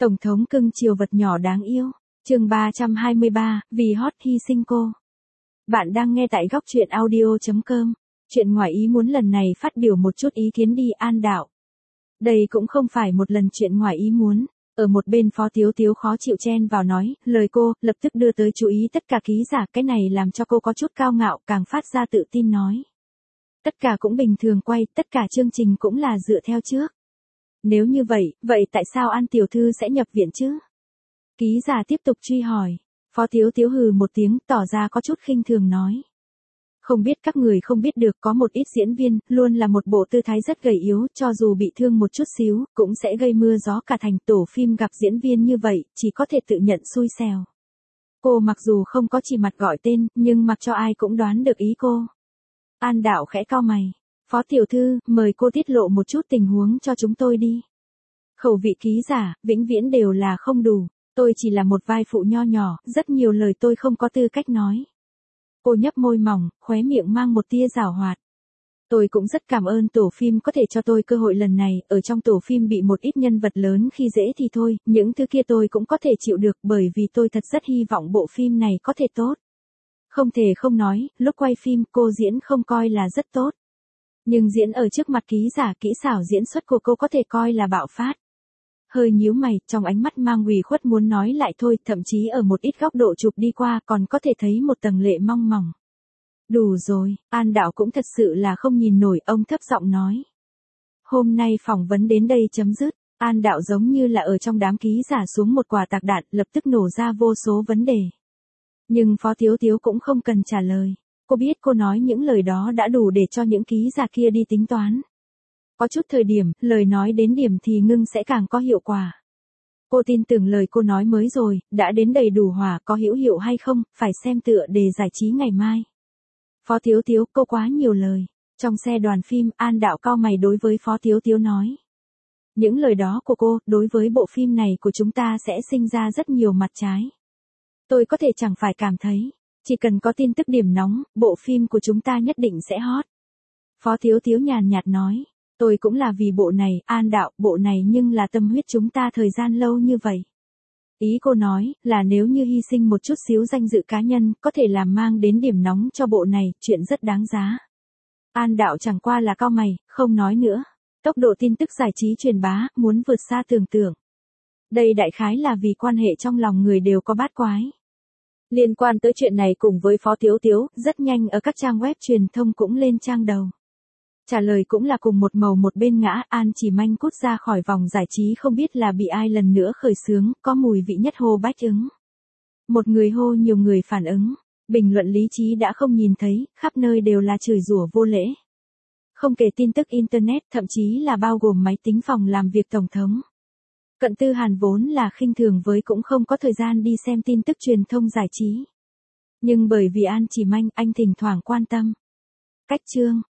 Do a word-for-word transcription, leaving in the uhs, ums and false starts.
Tổng thống cưng chiều vật nhỏ đáng yêu. Chương ba trăm hai mươi ba, vì hot hy sinh cô. Bạn đang nghe tại góc truyện audio chấm com. Chuyện ngoài ý muốn lần này phát biểu một chút ý kiến đi An Đạo. Đây cũng không phải một lần chuyện ngoài ý muốn. Ở một bên Phó Tiếu Tiếu khó chịu chen vào nói, lời cô, lập tức đưa tới chú ý tất cả ký giả, cái này làm cho cô có chút cao ngạo, càng phát ra tự tin nói. Tất cả cũng bình thường quay, tất cả chương trình cũng là dựa theo trước. Nếu như vậy, vậy tại sao An tiểu thư sẽ nhập viện chứ? Ký giả tiếp tục truy hỏi. Phó Tiếu Tiếu hừ một tiếng, tỏ ra có chút khinh thường nói. Không biết các người không biết được, có một ít diễn viên, luôn là một bộ tư thái rất gầy yếu, cho dù bị thương một chút xíu, cũng sẽ gây mưa gió cả thành. Tổ phim gặp diễn viên như vậy, chỉ có thể tự nhận xui xẻo. Cô mặc dù không có chỉ mặt gọi tên, nhưng mặc cho ai cũng đoán được ý cô. An Đạo khẽ cau mày. Phó tiểu thư, mời cô tiết lộ một chút tình huống cho chúng tôi đi. Khẩu vị ký giả, vĩnh viễn đều là không đủ. Tôi chỉ là một vai phụ nho nhỏ, rất nhiều lời tôi không có tư cách nói. Cô nhấp môi mỏng, khóe miệng mang một tia giảo hoạt. Tôi cũng rất cảm ơn tổ phim có thể cho tôi cơ hội lần này, ở trong tổ phim bị một ít nhân vật lớn khi dễ thì thôi, những thứ kia tôi cũng có thể chịu được bởi vì tôi thật rất hy vọng bộ phim này có thể tốt. Không thể không nói, lúc quay phim cô diễn không coi là rất tốt. Nhưng diễn ở trước mặt ký giả, kỹ xảo diễn xuất của cô có thể coi là bạo phát. Hơi nhíu mày, trong ánh mắt mang ủy khuất muốn nói lại thôi, thậm chí ở một ít góc độ chụp đi qua còn có thể thấy một tầng lệ mong mỏng. Đủ rồi, An Đạo cũng thật sự là không nhìn nổi, ông thấp giọng nói. Hôm nay phỏng vấn đến đây chấm dứt. An Đạo giống như là ở trong đám ký giả xuống một quả tạc đạn, lập tức nổ ra vô số vấn đề. Nhưng Phó Tiếu Tiếu cũng không cần trả lời. Cô biết cô nói những lời đó đã đủ để cho những ký giả kia đi tính toán. Có chút thời điểm, lời nói đến điểm thì ngưng sẽ càng có hiệu quả. Cô tin tưởng lời cô nói mới rồi, đã đến đầy đủ hỏa, có hữu hiệu hay không, phải xem tựa đề giải trí ngày mai. Phó Tiếu Tiếu, cô quá nhiều lời. Trong xe đoàn phim, An Đạo cau mày đối với Phó Tiếu Tiếu nói. Những lời đó của cô, đối với bộ phim này của chúng ta sẽ sinh ra rất nhiều mặt trái. Tôi có thể chẳng phải cảm thấy. Chỉ cần có tin tức điểm nóng, bộ phim của chúng ta nhất định sẽ hot. Phó Tiếu Tiếu nhàn nhạt nói. Tôi cũng là vì bộ này, An Đạo, bộ này nhưng là tâm huyết chúng ta thời gian lâu như vậy. Ý cô nói, là nếu như hy sinh một chút xíu danh dự cá nhân, có thể làm mang đến điểm nóng cho bộ này, chuyện rất đáng giá. An Đạo chẳng qua là cau mày, không nói nữa. Tốc độ tin tức giải trí truyền bá, muốn vượt xa tưởng tượng. Đây đại khái là vì quan hệ trong lòng người đều có bát quái. Liên quan tới chuyện này cùng với Phó Tiếu Tiếu, rất nhanh ở các trang web truyền thông cũng lên trang đầu. Trả lời cũng là cùng một màu một bên ngã, An Chỉ Manh cút ra khỏi vòng giải trí không biết là bị ai lần nữa khởi xướng, có mùi vị nhất hô bách ứng. Một người hô nhiều người phản ứng, bình luận lý trí đã không nhìn thấy, khắp nơi đều là chửi rủa vô lễ. Không kể tin tức Internet, thậm chí là bao gồm máy tính phòng làm việc Tổng thống. Cận Tư Hàn vốn là khinh thường với cũng không có thời gian đi xem tin tức truyền thông giải trí. Nhưng bởi vì An Chỉ Manh, anh thỉnh thoảng quan tâm. Cách chương.